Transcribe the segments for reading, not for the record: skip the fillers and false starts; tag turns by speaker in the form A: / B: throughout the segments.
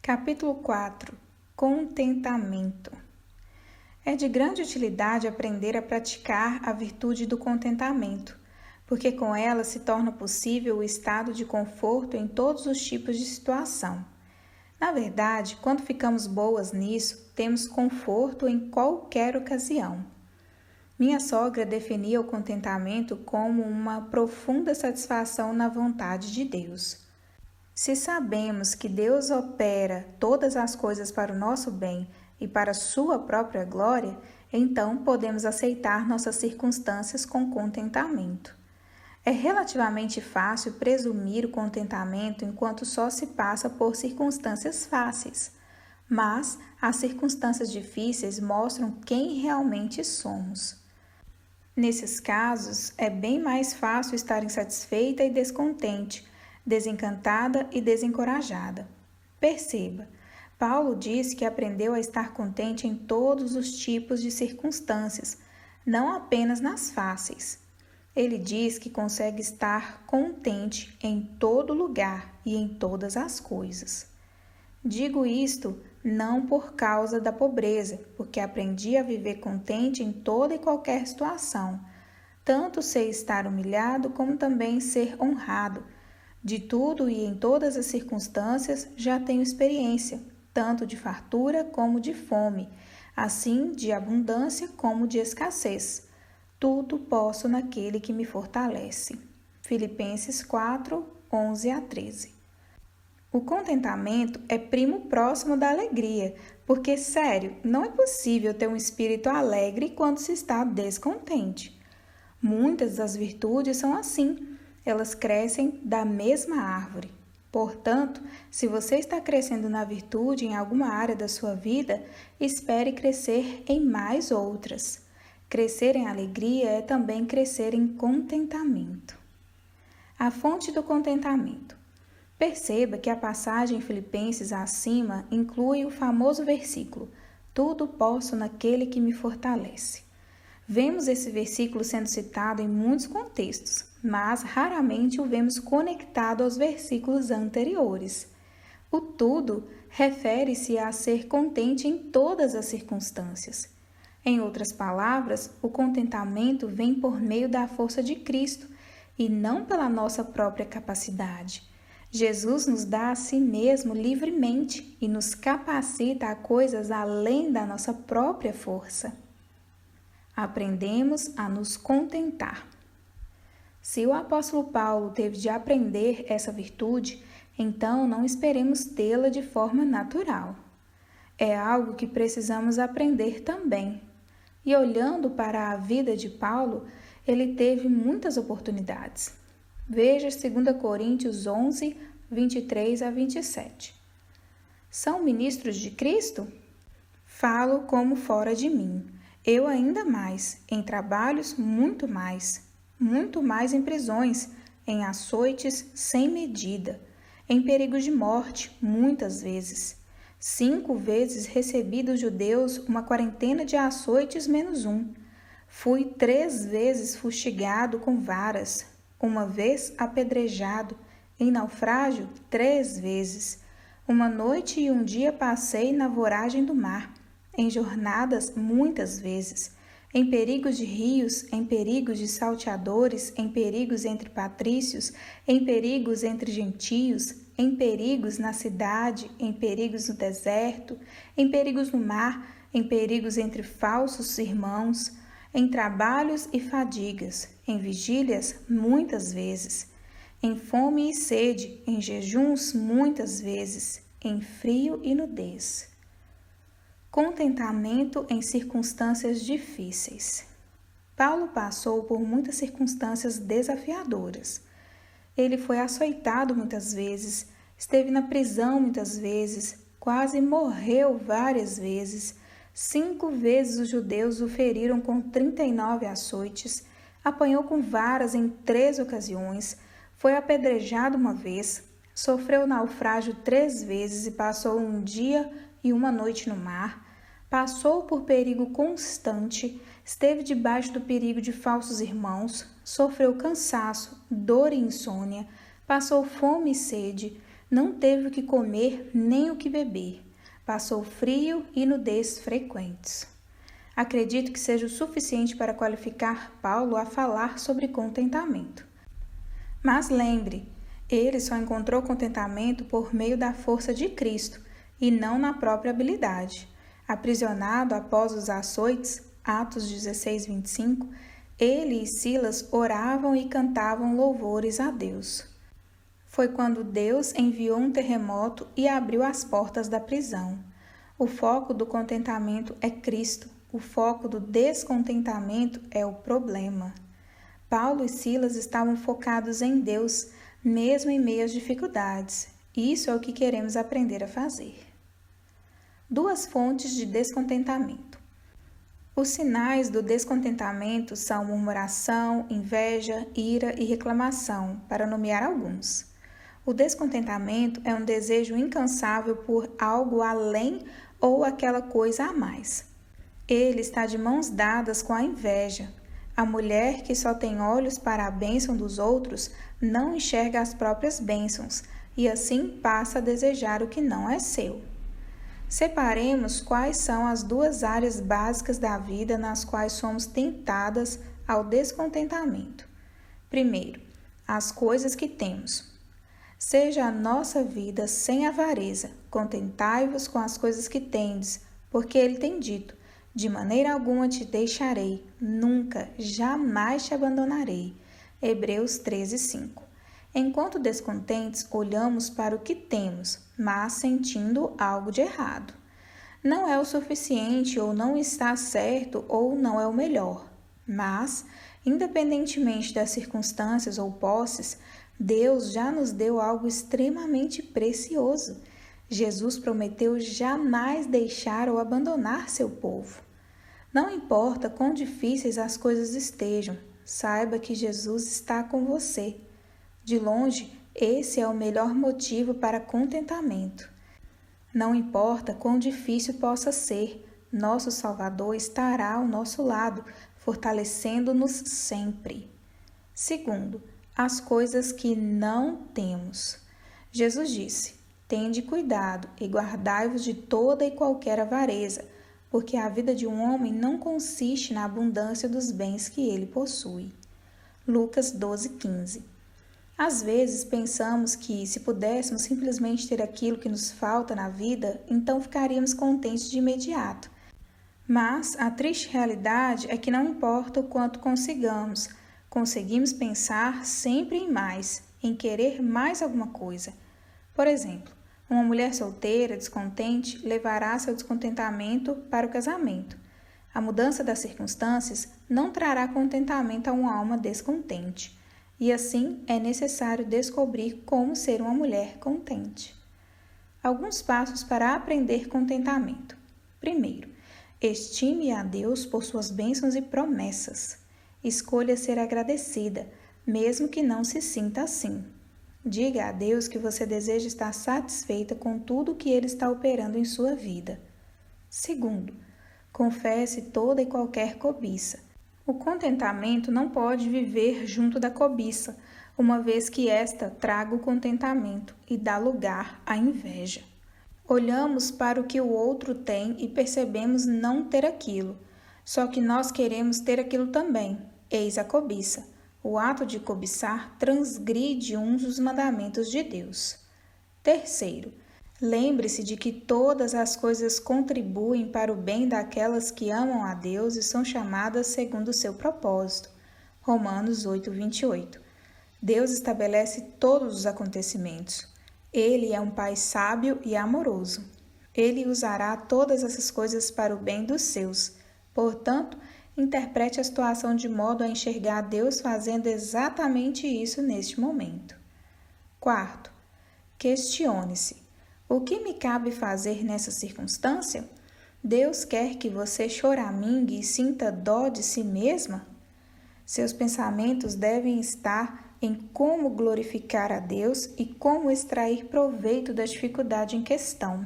A: Capítulo 4. Contentamento. É de grande utilidade aprender a praticar a virtude do contentamento, porque com ela se torna possível o estado de conforto em todos os tipos de situação. Na verdade, quando ficamos boas nisso, temos conforto em qualquer ocasião. Minha sogra definia o contentamento como uma profunda satisfação na vontade de Deus. Se sabemos que Deus opera todas as coisas para o nosso bem e para a sua própria glória, então podemos aceitar nossas circunstâncias com contentamento. É relativamente fácil presumir o contentamento enquanto só se passa por circunstâncias fáceis, mas as circunstâncias difíceis mostram quem realmente somos. Nesses casos, é bem mais fácil estar insatisfeita e descontente, desencantada e desencorajada. Perceba, Paulo diz que aprendeu a estar contente em todos os tipos de circunstâncias, não apenas nas fáceis. Ele diz que consegue estar contente em todo lugar e em todas as coisas. Digo isto não por causa da pobreza, porque aprendi a viver contente em toda e qualquer situação. Tanto sei estar humilhado como também ser honrado. De tudo e em todas as circunstâncias já tenho experiência, tanto de fartura como de fome, assim de abundância como de escassez. Tudo posso naquele que me fortalece. Filipenses 4, 11 a 13. O contentamento é primo próximo da alegria, porque, sério, não é possível ter um espírito alegre quando se está descontente. Muitas das virtudes são assim. Elas crescem da mesma árvore. Portanto, se você está crescendo na virtude em alguma área da sua vida, espere crescer em mais outras. Crescer em alegria é também crescer em contentamento. A fonte do contentamento. Perceba que a passagem em Filipenses acima inclui o famoso versículo: tudo posso naquele que me fortalece. Vemos esse versículo sendo citado em muitos contextos, mas raramente o vemos conectado aos versículos anteriores. O tudo refere-se a ser contente em todas as circunstâncias. Em outras palavras, o contentamento vem por meio da força de Cristo e não pela nossa própria capacidade. Jesus nos dá a si mesmo livremente e nos capacita a coisas além da nossa própria força. Aprendemos a nos contentar. Se o apóstolo Paulo teve de aprender essa virtude, então não esperemos tê-la de forma natural. É algo que precisamos aprender também. E olhando para a vida de Paulo, ele teve muitas oportunidades. Veja 2 Coríntios 11, 23 a 27. São ministros de Cristo? Falo como fora de mim. Eu ainda mais, em trabalhos muito mais em prisões, em açoites sem medida, em perigos de morte muitas vezes. 5 vezes recebi dos judeus uma quarentena de açoites menos um. Fui 3 vezes fustigado com varas, 1 vez apedrejado, em naufrágio 3 vezes. 1 noite e 1 dia passei na voragem do mar, em jornadas muitas vezes, em perigos de rios, em perigos de salteadores, em perigos entre patrícios, em perigos entre gentios, em perigos na cidade, em perigos no deserto, em perigos no mar, em perigos entre falsos irmãos, em trabalhos e fadigas, em vigílias muitas vezes, em fome e sede, em jejuns muitas vezes, em frio e nudez. Contentamento em circunstâncias difíceis. Paulo passou por muitas circunstâncias desafiadoras. Ele foi açoitado muitas vezes, esteve na prisão muitas vezes, quase morreu várias vezes. 5 vezes os judeus o feriram com 39 açoites, apanhou com varas em 3 ocasiões, foi apedrejado 1 vez, sofreu naufrágio 3 vezes e passou 1 dia e 1 noite no mar, passou por perigo constante, esteve debaixo do perigo de falsos irmãos, sofreu cansaço, dor e insônia, passou fome e sede, não teve o que comer nem o que beber. Passou frio e nudez frequentes. Acredito que seja o suficiente para qualificar Paulo a falar sobre contentamento. Mas lembre, ele só encontrou contentamento por meio da força de Cristo e não na própria habilidade. Aprisionado após os açoites, Atos 16, 25, ele e Silas oravam e cantavam louvores a Deus. Foi quando Deus enviou um terremoto e abriu as portas da prisão. O foco do contentamento é Cristo, o foco do descontentamento é o problema. Paulo e Silas estavam focados em Deus, mesmo em meio às dificuldades. Isso é o que queremos aprender a fazer. 2 fontes de descontentamento. Os sinais do descontentamento são murmuração, inveja, ira e reclamação, para nomear alguns. O descontentamento é um desejo incansável por algo além ou aquela coisa a mais. Ele está de mãos dadas com a inveja. A mulher que só tem olhos para a bênção dos outros não enxerga as próprias bênçãos e assim passa a desejar o que não é seu. Separemos quais são as 2 áreas básicas da vida nas quais somos tentadas ao descontentamento. Primeiro, as coisas que temos. Seja a nossa vida sem avareza, contentai-vos com as coisas que tendes, porque ele tem dito, de maneira alguma te deixarei, nunca, jamais te abandonarei. Hebreus 13, 5. Enquanto descontentes, olhamos para o que temos, mas sentindo algo de errado. Não é o suficiente, ou não está certo, ou não é o melhor. Mas, independentemente das circunstâncias ou posses, Deus já nos deu algo extremamente precioso. Jesus prometeu jamais deixar ou abandonar seu povo. Não importa quão difíceis as coisas estejam, saiba que Jesus está com você. De longe, esse é o melhor motivo para contentamento. Não importa quão difícil possa ser, nosso Salvador estará ao nosso lado, fortalecendo-nos sempre. Segundo, as coisas que não temos. Jesus disse, tende cuidado e guardai-vos de toda e qualquer avareza, porque a vida de um homem não consiste na abundância dos bens que ele possui. Lucas 12, 15. Às vezes pensamos que, se pudéssemos simplesmente ter aquilo que nos falta na vida, então ficaríamos contentes de imediato. Mas a triste realidade é que não importa o quanto consigamos, conseguimos pensar sempre em mais, em querer mais alguma coisa. Por exemplo, uma mulher solteira, descontente, levará seu descontentamento para o casamento. A mudança das circunstâncias não trará contentamento a uma alma descontente. E assim é necessário descobrir como ser uma mulher contente. Alguns passos para aprender contentamento. Primeiro, estime a Deus por suas bênçãos e promessas. Escolha ser agradecida, mesmo que não se sinta assim. Diga a Deus que você deseja estar satisfeita com tudo que Ele está operando em sua vida. Segundo, confesse toda e qualquer cobiça. O contentamento não pode viver junto da cobiça, uma vez que esta traga o contentamento e dá lugar à inveja. Olhamos para o que o outro tem e percebemos não ter aquilo, só que nós queremos ter aquilo também. Eis a cobiça. O ato de cobiçar transgride um dos mandamentos de Deus. Terceiro, lembre-se de que todas as coisas contribuem para o bem daquelas que amam a Deus e são chamadas segundo o seu propósito. Romanos 8, 28. Deus estabelece todos os acontecimentos. Ele é um Pai sábio e amoroso. Ele usará todas essas coisas para o bem dos seus. Portanto, interprete a situação de modo a enxergar Deus fazendo exatamente isso neste momento. Quarto, questione-se. O que me cabe fazer nessa circunstância? Deus quer que você choramingue e sinta dó de si mesma? Seus pensamentos devem estar em como glorificar a Deus e como extrair proveito da dificuldade em questão.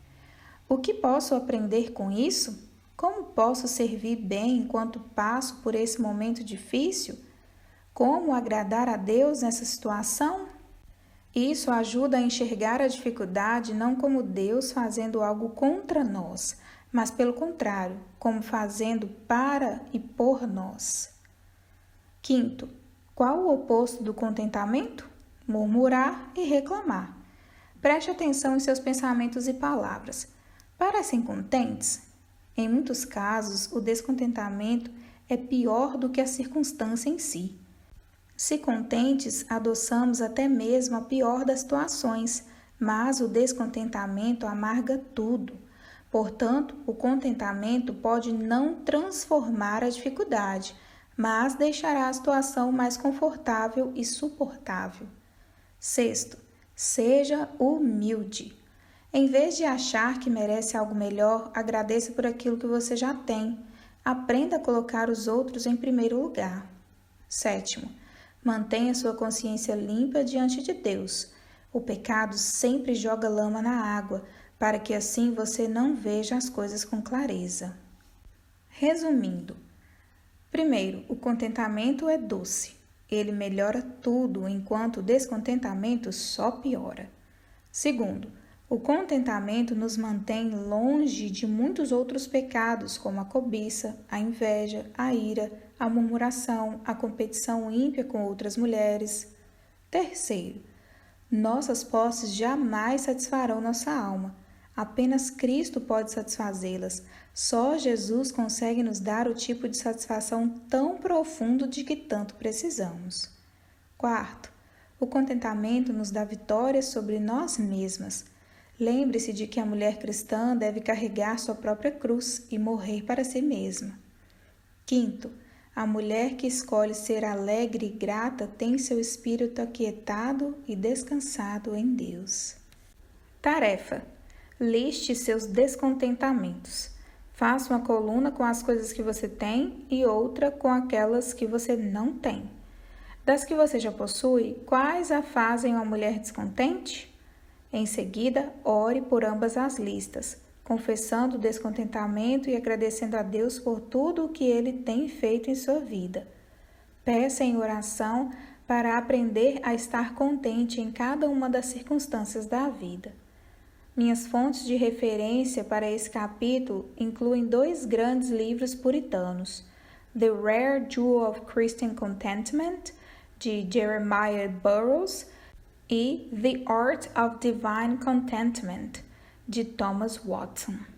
A: O que posso aprender com isso? Como posso servir bem enquanto passo por esse momento difícil? Como agradar a Deus nessa situação? Isso ajuda a enxergar a dificuldade não como Deus fazendo algo contra nós, mas pelo contrário, como fazendo para e por nós. Quinto, qual o oposto do contentamento? Murmurar e reclamar. Preste atenção em seus pensamentos e palavras. Parecem contentes? Em muitos casos, o descontentamento é pior do que a circunstância em si. Se contentes, adoçamos até mesmo a pior das situações, mas o descontentamento amarga tudo. Portanto, o contentamento pode não transformar a dificuldade, mas deixará a situação mais confortável e suportável. Sexto, seja humilde. Em vez de achar que merece algo melhor, agradeça por aquilo que você já tem. Aprenda a colocar os outros em primeiro lugar. Sétimo, mantenha sua consciência limpa diante de Deus. O pecado sempre joga lama na água, para que assim você não veja as coisas com clareza. Resumindo, primeiro, o contentamento é doce. Ele melhora tudo, enquanto o descontentamento só piora. Segundo, o contentamento nos mantém longe de muitos outros pecados, como a cobiça, a inveja, a ira, a murmuração, a competição ímpia com outras mulheres. Terceiro, nossas posses jamais satisfarão nossa alma. Apenas Cristo pode satisfazê-las. Só Jesus consegue nos dar o tipo de satisfação tão profundo de que tanto precisamos. Quarto, o contentamento nos dá vitória sobre nós mesmas. Lembre-se de que a mulher cristã deve carregar sua própria cruz e morrer para si mesma. Quinto, a mulher que escolhe ser alegre e grata tem seu espírito aquietado e descansado em Deus. Tarefa: liste seus descontentamentos. Faça uma coluna com as coisas que você tem e outra com aquelas que você não tem. Das que você já possui, quais a fazem uma mulher descontente? Em seguida, ore por ambas as listas, confessando o descontentamento e agradecendo a Deus por tudo o que Ele tem feito em sua vida. Peça em oração para aprender a estar contente em cada uma das circunstâncias da vida. Minhas fontes de referência para esse capítulo incluem 2 grandes livros puritanos: The Rare Jewel of Christian Contentment, de Jeremiah Burroughs, e The Art of Divine Contentment, de Thomas Watson.